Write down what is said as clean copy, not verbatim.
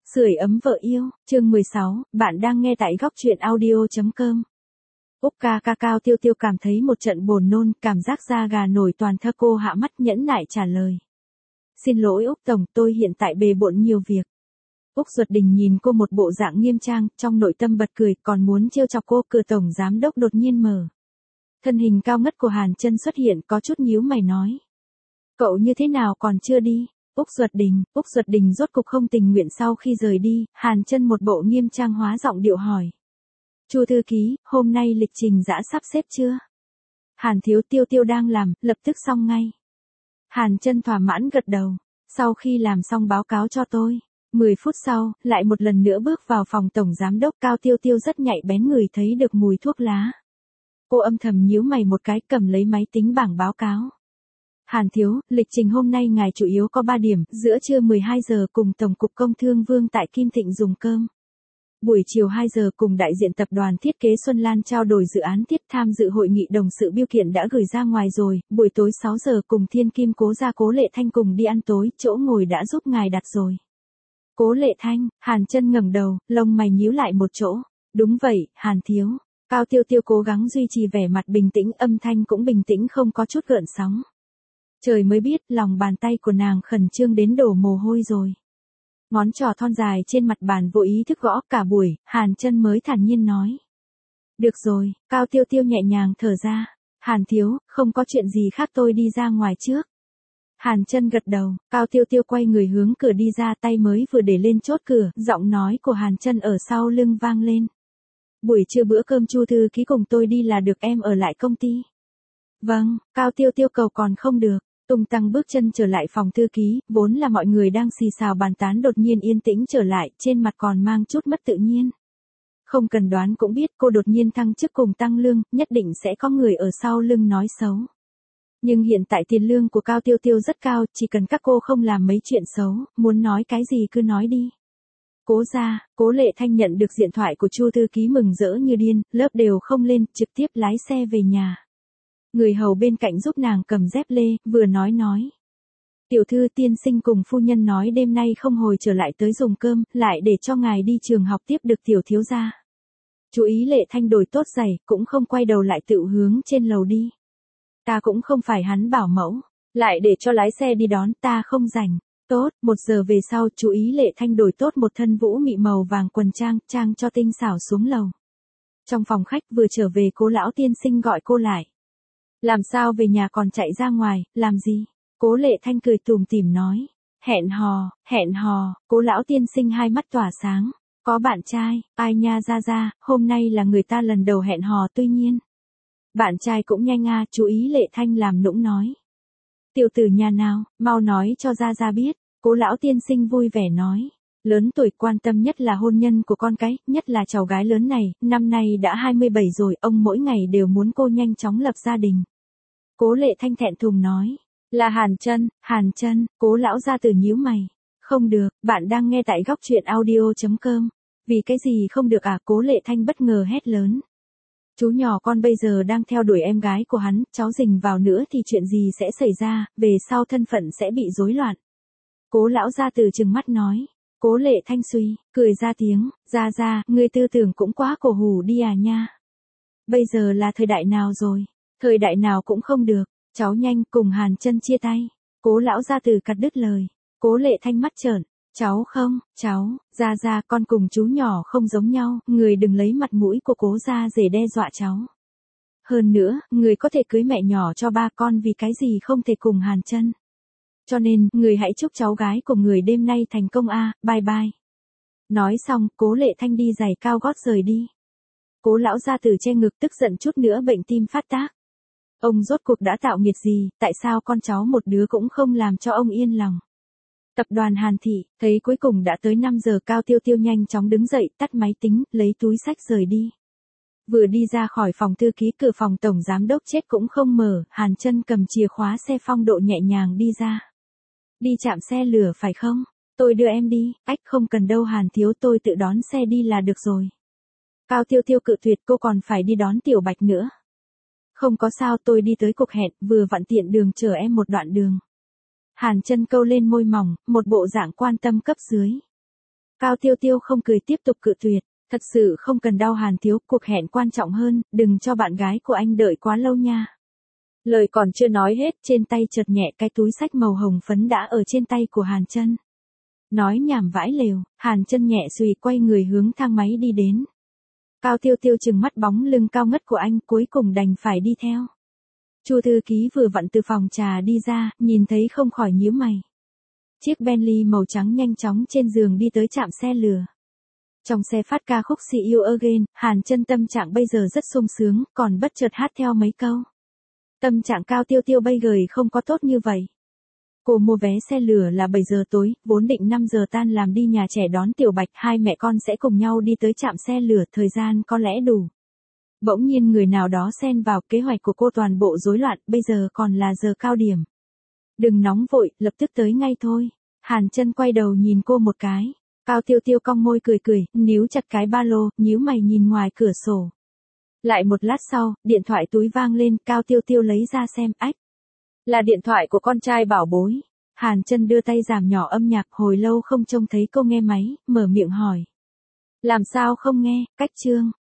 Sưởi ấm vợ yêu, chương 16, bạn đang nghe tại góc truyện audio.com. Úc ca ca Cao Tiêu Tiêu cảm thấy một trận buồn nôn, cảm giác da gà nổi toàn thân, cô hạ mắt nhẫn nại trả lời. Xin lỗi Úc Tổng, tôi hiện tại bề bộn nhiều việc. Úc Duật Đình nhìn cô một bộ dạng nghiêm trang, trong nội tâm bật cười, còn muốn trêu chọc cô, cửa tổng giám đốc đột nhiên mở. Thân hình cao ngất của Hàn Chân xuất hiện, có chút nhíu mày nói. Cậu như thế nào còn chưa đi? Úc Duật Đình rốt cục không tình nguyện sau khi rời đi, Hàn Chân một bộ nghiêm trang hóa giọng điệu hỏi. Chu thư ký, hôm nay lịch trình đã sắp xếp chưa? Hàn thiếu, Tiêu Tiêu đang làm, lập tức xong ngay. Hàn Chân thỏa mãn gật đầu, sau khi làm xong báo cáo cho tôi. 10 phút sau, lại một lần nữa bước vào phòng tổng giám đốc. Cao Tiêu Tiêu rất nhạy bén ngửi thấy được mùi thuốc lá. Cô âm thầm nhíu mày một cái, cầm lấy máy tính bảng báo cáo. Hàn thiếu, lịch trình hôm nay ngài chủ yếu có 3 điểm, giữa trưa 12 giờ cùng Tổng cục Công Thương Vương tại Kim Thịnh dùng cơm. Buổi chiều 2 giờ cùng đại diện tập đoàn thiết kế Xuân Lan trao đổi dự án thiết, tham dự hội nghị đồng sự biêu kiện đã gửi ra ngoài rồi, buổi tối 6 giờ cùng Thiên Kim Cố gia Cố Lệ Thanh cùng đi ăn tối, chỗ ngồi đã giúp ngài đặt rồi. Cố Lệ Thanh, Hàn Chân ngẩng đầu, lông mày nhíu lại một chỗ. Đúng vậy, Hàn thiếu. Cao Tiêu Tiêu cố gắng duy trì vẻ mặt bình tĩnh, âm thanh cũng bình tĩnh không có chút gợn sóng. Trời mới biết, lòng bàn tay của nàng khẩn trương đến đổ mồ hôi rồi. Ngón trỏ thon dài trên mặt bàn vô ý thức gõ cả buổi, Hàn Chân mới thản nhiên nói. Được rồi, Cao Tiêu Tiêu nhẹ nhàng thở ra. Hàn thiếu, không có chuyện gì khác, tôi đi ra ngoài trước. Hàn Chân gật đầu, Cao Tiêu Tiêu quay người hướng cửa đi ra, tay mới vừa để lên chốt cửa, giọng nói của Hàn Chân ở sau lưng vang lên. Buổi trưa bữa cơm Chu thư ký cùng tôi đi là được, em ở lại công ty. Vâng, Cao Tiêu Tiêu cầu còn không được. Tung tăng bước chân trở lại phòng thư ký, vốn là mọi người đang xì xào bàn tán đột nhiên yên tĩnh trở lại, trên mặt còn mang chút mất tự nhiên. Không cần đoán cũng biết cô đột nhiên thăng chức cùng tăng lương, nhất định sẽ có người ở sau lưng nói xấu. Nhưng hiện tại tiền lương của Cao Tiêu Tiêu rất cao, chỉ cần các cô không làm mấy chuyện xấu, muốn nói cái gì cứ nói đi. Cố gia, Cố Lệ Thanh nhận được điện thoại của Chu thư ký mừng rỡ như điên, lớp đều không lên, trực tiếp lái xe về nhà. Người hầu bên cạnh giúp nàng cầm dép lê, vừa nói. Tiểu thư tiên sinh cùng phu nhân nói đêm nay không hồi trở lại tới dùng cơm, lại để cho ngài đi trường học tiếp được tiểu thiếu gia. Chú ý Lệ Thanh đổi tốt giày, cũng không quay đầu lại tự hướng trên lầu đi. Ta cũng không phải hắn bảo mẫu, lại để cho lái xe đi đón, ta không rảnh. Tốt, 1 giờ về sau, chú ý Lệ Thanh đổi tốt một thân vũ mị màu vàng quần trang cho tinh xảo xuống lầu. Trong phòng khách vừa trở về, Cố lão tiên sinh gọi cô lại. Làm sao về nhà còn chạy ra ngoài, làm gì? Cố Lệ Thanh cười tủm tỉm nói. Hẹn hò, Cố lão tiên sinh hai mắt tỏa sáng. Có bạn trai, ai nha ra, hôm nay là người ta lần đầu hẹn hò tuy nhiên. Bạn trai cũng nhanh à, chú ý Lệ Thanh làm nũng nói. Tiểu tử nhà nào, mau nói cho ra biết, Cố lão tiên sinh vui vẻ nói. Lớn tuổi quan tâm nhất là hôn nhân của con cái, nhất là cháu gái lớn này, năm nay đã 27 rồi, ông mỗi ngày đều muốn cô nhanh chóng lập gia đình. Cố Lệ Thanh thẹn thùng nói, là Hàn Chân, Cố lão gia tử nhíu mày. Không được, bạn đang nghe tại góc truyện audio.com. Vì cái gì không được à? Cố Lệ Thanh bất ngờ hét lớn. Chú nhỏ con bây giờ đang theo đuổi em gái của hắn, cháu rình vào nữa thì chuyện gì sẽ xảy ra, về sau thân phận sẽ bị rối loạn. Cố lão gia tử trừng mắt nói. Cố Lệ Thanh suy, cười ra tiếng, ra, ngươi tư tưởng cũng quá cổ hủ đi à nha. Bây giờ là thời đại nào rồi? Thời đại nào cũng không được, cháu nhanh cùng Hàn Chân chia tay. Cố lão gia tử cắt đứt lời. Cố Lệ Thanh mắt trợn, cháu, ra, con cùng chú nhỏ không giống nhau, người đừng lấy mặt mũi của Cố gia để đe dọa cháu. Hơn nữa, người có thể cưới mẹ nhỏ cho ba con, vì cái gì không thể cùng Hàn Chân. Cho nên, người hãy chúc cháu gái của người đêm nay thành công a, bye bye. Nói xong, Cố Lệ Thanh đi giày cao gót rời đi. Cố lão gia tử che ngực tức giận chút nữa bệnh tim phát tác. Ông rốt cuộc đã tạo nghiệt gì, tại sao con cháu một đứa cũng không làm cho ông yên lòng. Tập đoàn Hàn Thị, thấy cuối cùng đã tới 5 giờ, Cao Tiêu Tiêu nhanh chóng đứng dậy, tắt máy tính, lấy túi xách rời đi. Vừa đi ra khỏi phòng thư ký, cửa phòng tổng giám đốc chết cũng không mở, Hàn Chân cầm chìa khóa xe phong độ nhẹ nhàng đi ra. Đi chạm xe lửa phải không? Tôi đưa em đi, không cần đâu Hàn thiếu, tôi tự đón xe đi là được rồi. Cao Tiêu Tiêu cự tuyệt, cô còn phải đi đón Tiểu Bạch nữa. Không có sao, tôi đi tới cuộc hẹn, vừa vặn tiện đường chở em một đoạn đường. Hàn Chân câu lên môi mỏng, một bộ dạng quan tâm cấp dưới. Cao Tiêu Tiêu không cười tiếp tục cự tuyệt. Thật sự không cần đau Hàn thiếu, cuộc hẹn quan trọng hơn, đừng cho bạn gái của anh đợi quá lâu nha. Lời còn chưa nói hết, trên tay chợt nhẹ cái túi xách màu hồng phấn đã ở trên tay của Hàn Chân. Nói nhảm vãi lều, Hàn Chân nhẹ xùy quay người hướng thang máy đi đến. Cao Tiêu Tiêu trừng mắt bóng lưng cao ngất của anh, cuối cùng đành phải đi theo. Chu thư ký vừa vặn từ phòng trà đi ra, nhìn thấy không khỏi nhíu mày. Chiếc Bentley màu trắng nhanh chóng trên giường đi tới trạm xe lửa. Trong xe phát ca khúc See You Again, Hàn Chân tâm trạng bây giờ rất sung sướng, còn bất chợt hát theo mấy câu. Tâm trạng Cao Tiêu Tiêu bây giờ không có tốt như vậy. Cô mua vé xe lửa là 7 giờ tối, vốn định 5 giờ tan làm đi nhà trẻ đón Tiểu Bạch, hai mẹ con sẽ cùng nhau đi tới trạm xe lửa, thời gian có lẽ đủ. Bỗng nhiên người nào đó xen vào, kế hoạch của cô toàn bộ rối loạn, bây giờ còn là giờ cao điểm. Đừng nóng vội, lập tức tới ngay thôi. Hàn Chân quay đầu nhìn cô một cái. Cao Tiêu Tiêu cong môi cười cười, níu chặt cái ba lô, nhíu mày nhìn ngoài cửa sổ. Lại một lát sau, điện thoại túi vang lên, Cao Tiêu Tiêu lấy ra xem, ách. Là điện thoại của con trai bảo bối. Hàn Chân đưa tay giảm nhỏ âm nhạc, hồi lâu không trông thấy cô nghe máy, mở miệng hỏi. Làm sao không nghe, cách Trương.